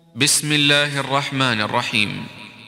بسم الله الرحمن الرحيم.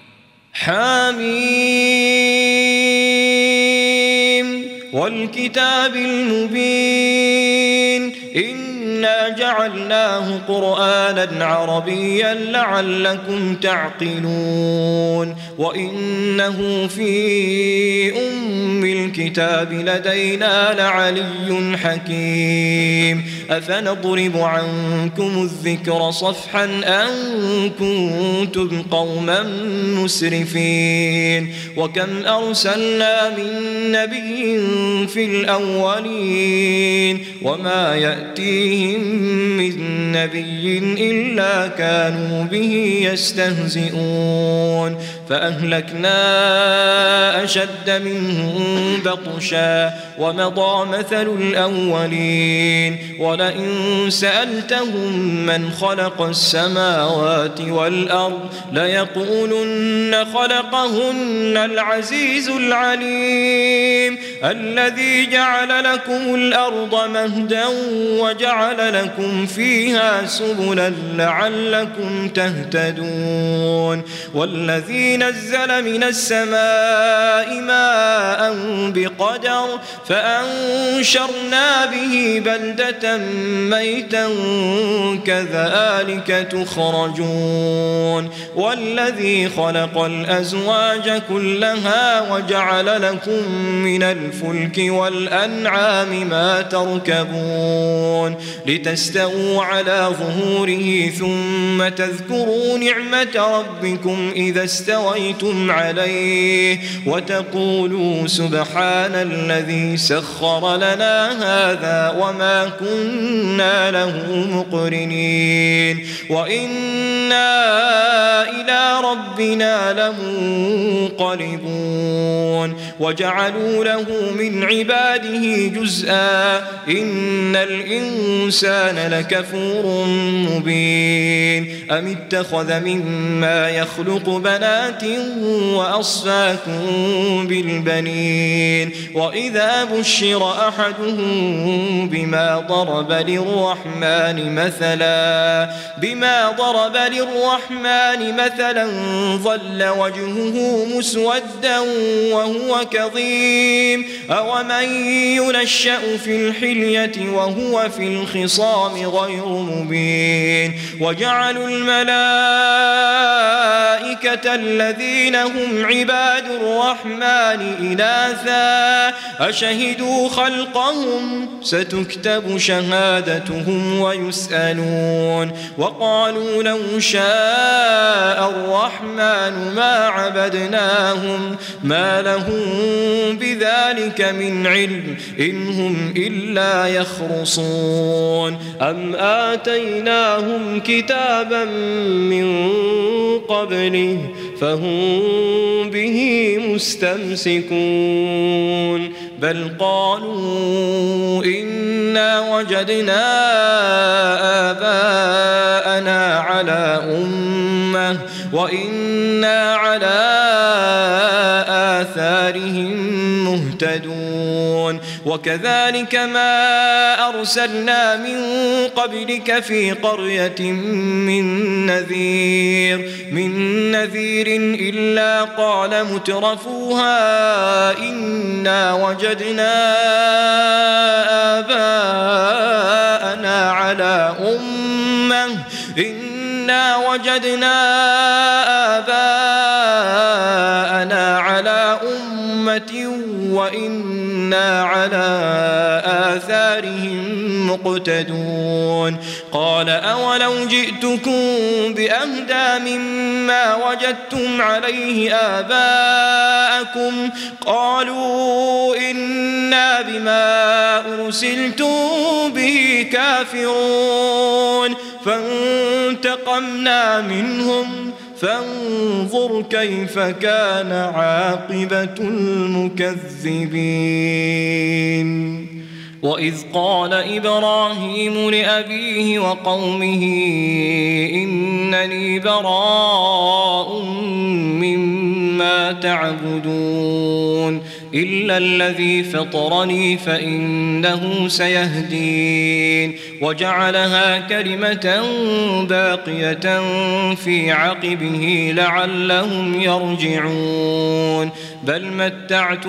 حميم والكتاب المبين إنا جعلناه قرآنا عربيا لعلكم تعقلون وإنه في أم الكتاب لدينا لعلي حكيم أفنضرب عنكم الذكر صفحا أن كنتم قوما مسرفين وكم أرسلنا من نبي في الأولين وما يأتيهم من نبي إلا كانوا به يستهزئون فأهلكنا أشد منهم بطشا ومضى مثل الأولين ولئن سألتهم من خلق السماوات والأرض ليقولن خلقهن العزيز العليم الذي جعل لكم الأرض مهدا وجعل لكم فيها سبلا لعلكم تهتدون والذي نزل من السماء ماء بقدر فأنشرنا به بلدة ميتا كذلك تخرجون والذي خلق الأزواج كلها وجعل لكم من الفلك والأنعام ما تركبون لتستووا على ظهوره ثم تذكروا نعمة ربكم إذا استويتم عليه وتقولوا سبحان الذي سخر لنا هذا وما كنا له مقرنين وإنا إلى ربنا لمنقلبون وجعلوا له من عباده جزءا إن الإنسان لكفور مبين أم اتخذ مما يخلق بنات وأصفاكم بالبنين وإذا بشر أحدهم بما ضرب للرحمن مثلا ظل وجهه مسودا وهو كظيم أومن ينشأ في الحلية وهو في الخصام غير مبين وجعلوا الملائكة الذين هم عباد الرحمن إناثا أشهدوا خلقهم ستكتب شهادتهم ويسألون وقالوا لو شاء الرحمن ما عبدناهم ما لهم بذلك من علم إن هم إلا يخرصون أم آتيناهم كتابا من قبله فهم به مستمسكون بل قالوا إنا وجدنا آباءنا على أمة وإنا على آثارهم مهتدون وكذلك ما أرسلنا من قبلك في قرية من نذير إلا قال مترفوها إنا وجدنا آباءنا على أمة وإنا على آثارهم مقتدون قال أولو جئتكم بأهدى مما وجدتم عليه آباءكم قالوا إنا بما أرسلتم به كافرون فانتقمنا منهم فانظر كيف كان عاقبة المكذبين وإذ قال إبراهيم لأبيه وقومه إنني براء مما تعبدون إلا الذي فطرني فإنه سيهدين وجعلها كلمة باقية في عقبه لعلهم يرجعون بل متعت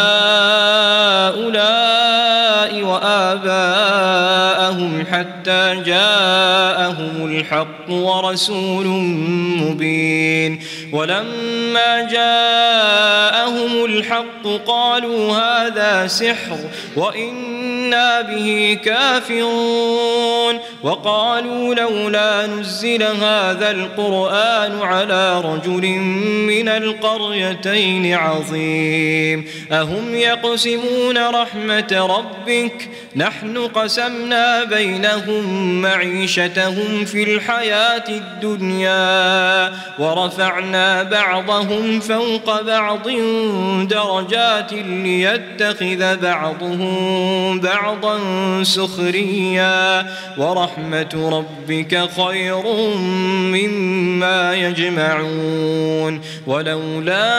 هؤلاء وآباءهم حتى جاءهم الحق ورسول مبين ولما جاءهم الحق قالوا هذا سحر وإنا به كافرون وقالوا لولا نزل هذا القرآن على رجل من القريتين عظيم أهم يقسمون رحمة ربك نحن قسمنا بينهم معيشتهم في الحياة الدنيا ورفعنا بعضهم فوق بعض درجات ليتخذ بعضهم بعضا سخريا ورحمة ربك خير مما يجمعون ولولا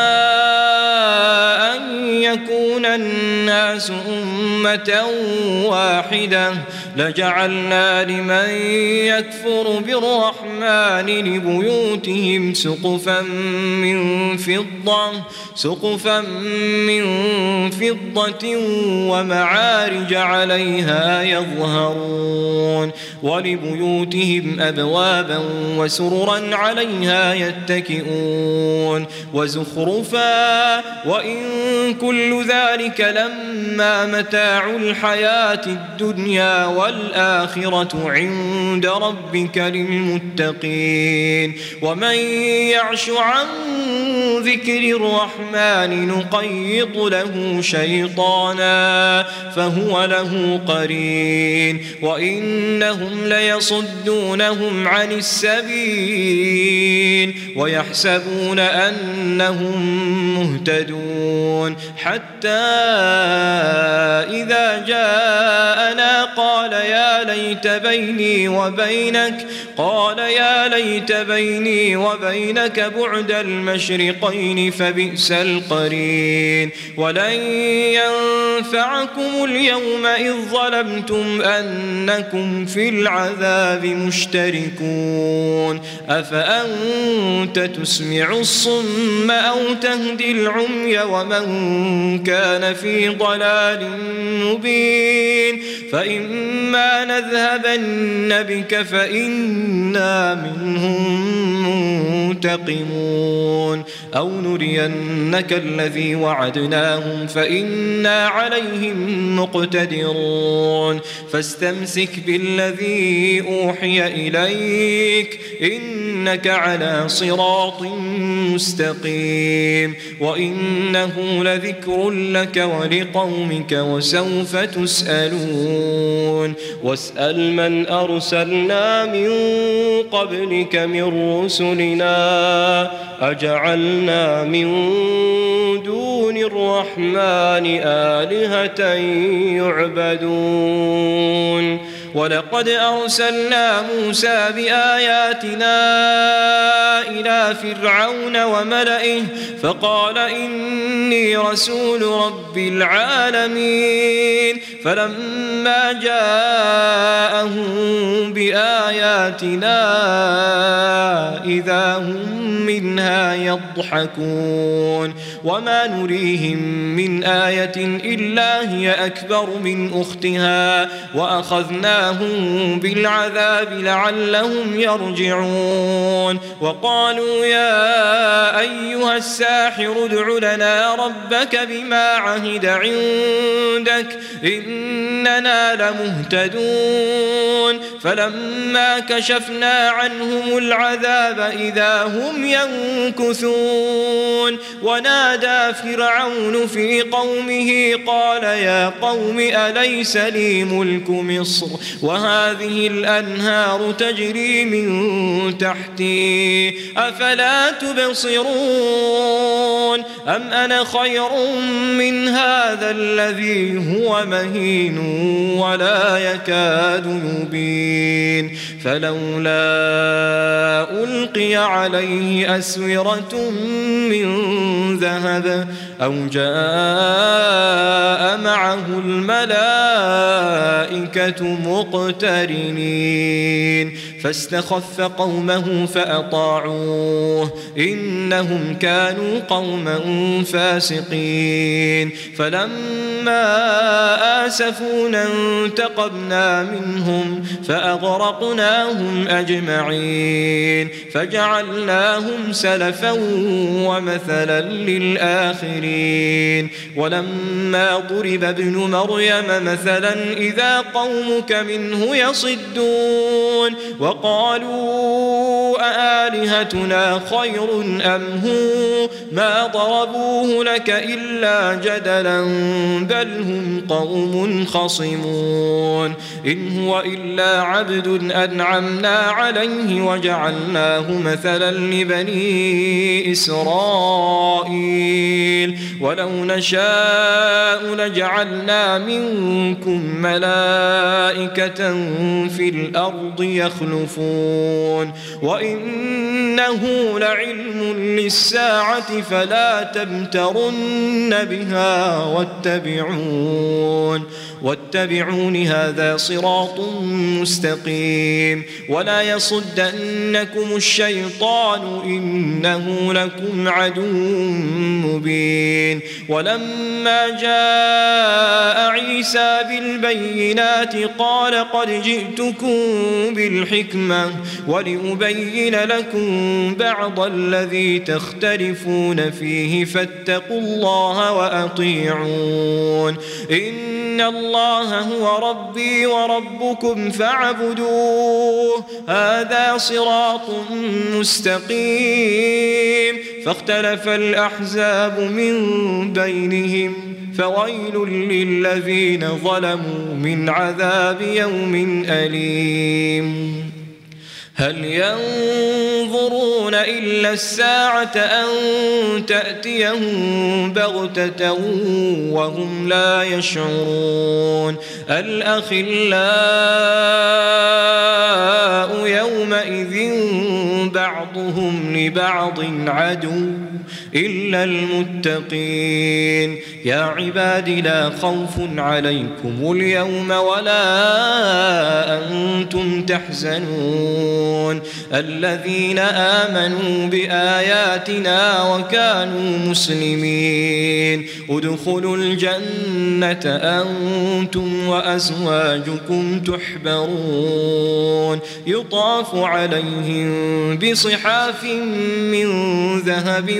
أن يكون الناس أمة واحدة لجعلنا لمن يكفر بالرحمن لبيوتهم سقفا من فضة ومعارج عليها يظهرون ولبيوتهم أبوابا وسررا عليها يتكئون وزخرفا وإن كل ذلك لما متاع الحياة الدنيا والآخرة عند ربك للمتقين ومن يعش عن ذكر الرحمن نقيض له شيطانا فهو له قرين وإنهم ليصدونهم عن السبيل ويحسبون أنهم مهتدون حتى إذا جاءنا قال يا ليت بيني وبينك بعد المشرقين فبئس القرين ولن ينفعكم اليوم إذ ظلمتم أنكم في العذاب مشتركون أفأنت تسمع الصم أو تهدي العمي ومن كان في ضلال مبين فإما نذهبن بك فإنا منهم منتقمون أو نرينك الذي وعدناهم فإنا عليهم مقتدرون فاستمسك بالذي أوحي إليك إنك على صراط مستقيم وإنه لذكر لك ولقومك وسوف تسألون واسأل من أرسلنا من قبلك من رسلنا أجعلنا من دون الرحمن آلهة يعبدون ولقد أرسلنا موسى بآياتنا إلى فرعون وملئه فقال إني رسول رب العالمين فلما جاءهم بآياتنا إذا هم منها يضحكون وما نريهم من آية إلا هي أكبر من أختها وأخذناهم بالعذاب لعلهم يرجعون وقالوا يا أيها الساحر ادع لنا ربك بما عهد عندك إننا لمهتدون فلما كشفنا عنهم العذاب إذا هم ينكثون ونادى فرعون في قومه قال يا قوم أليس لي ملك مصر وهذه الأنهار تجري من تحتي أفلا تبصرون أم أنا خير من هذا الذي هو مهين ولا يكاد يبين مبين فلولا ألقي عليه أسورة من ذهب أو جاء معه الملائكة مقترنين فاستخف قومه فأطاعوه إنهم كانوا قوما فاسقين فلما آسفونا انتقمنا منهم فأغرقناهم أجمعين فجعلناهم سلفا ومثلا للآخرين ولما ضرب ابن مريم مثلا إذا قومك منه يصدون وقالوا أآلهتنا خير أم هو ما ضربوه لك إلا جدلا بل هم قوم خصمون إن هو إلا عبد أنعمنا عليه وجعلناه مثلا لبني إسرائيل ولو نشاء لجعلنا منكم ملائكة في الأرض يخلفون وإنه لعلم للساعة فلا تمترن بها واتبعون هذا صراط مستقيم ولا يصدنكم الشيطان إنه لكم عدو مبين ولما جاء عيسى بالبينات قال قد جئتكم بالحكمة ولأبين لكم بعض الذي تختلفون فيه فاتقوا الله وأطيعون إن الله هو ربي وربكم فاعبدوه هذا صراط مستقيم فاختلف الأحزاب من بينهم فويل للذين ظلموا من عذاب يوم أليم هل ينظرون إلا الساعة أن تأتيهم بغتة وهم لا يشعرون الأخلاء يومئذ بعضهم لبعض عدو إلا المتقين يا عباد لا خوف عليكم اليوم ولا أنتم تحزنون الذين آمنوا بآياتنا وكانوا مسلمين ادخلوا الجنة أنتم وأزواجكم تحبرون يطاف عليهم بصحاف من ذهب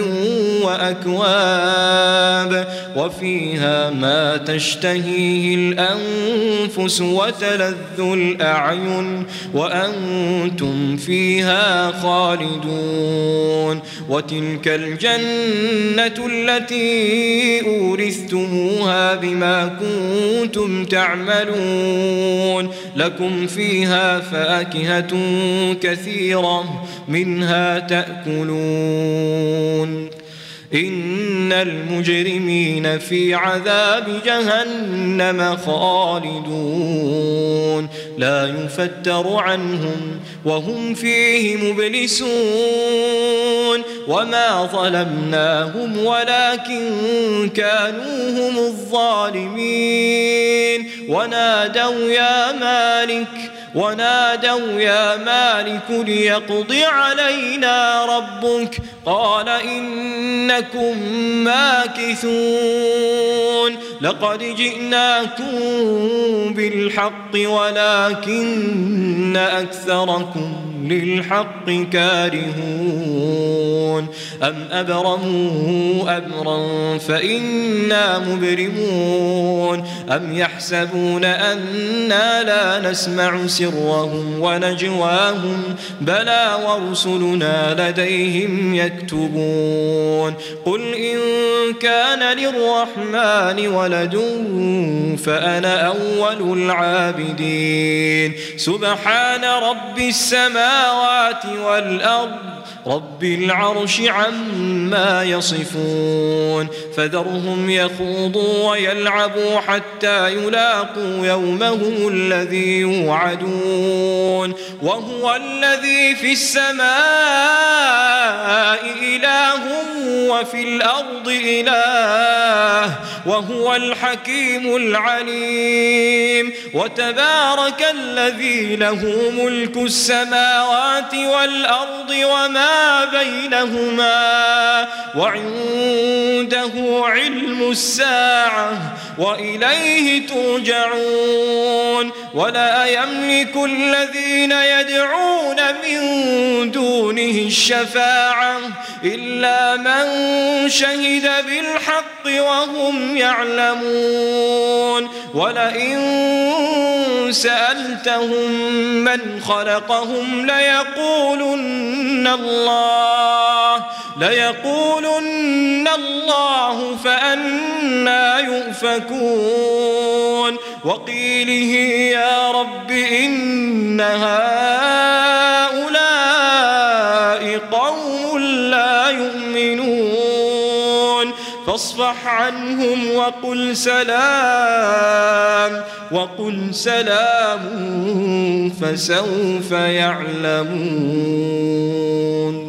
وأكواب وفيها ما تشتهيه الأنفس وتلذ الأعين وأنتم فيها خالدون وتلك الجنة التي أورثتموها بما كنتم تعملون لكم فيها فاكهة كثيرة منها تأكلون إن المجرمين في عذاب جهنم خالدون لا يفتر عنهم وهم فيه مبلسون وما ظلمناهم ولكن كانوا هم الظالمين ونادوا يا مالك ليقض علينا ربك قال إنكم ماكثون لقد جئناكم بالحق ولكن أكثركم للحق كارهون أم أبرموا أمرا فإنا مبرمون أم يحسبون أنا لا نسمع سرهم ونجواهم بلى ورسلنا لديهم يكتبون قل إن كان للرحمن ولد فأنا أول العابدين سبحان رب السماوات والأرض رب العرش عما يصفون فذرهم يخوضوا ويلعبوا حتى يلاقوا يومهم الذي يوعدون وهو الذي في السماء إله وفي الأرض إله وهو الحكيم العليم وتبارك الذي له ملك السماوات والأرض وما بينهما وعنده علم الساعة وإليه ترجعون ولا يملك الذين يدعون من دونه الشفاعة إلا من شهد بالحق وهم يعلمون ولئن سألتهم من خلقهم ليقولن الله فأنى يؤفكون وقيله يا رب إن هؤلاء قوم لا يؤمنون فاصفح عنهم وقل سلام فسوف يعلمون.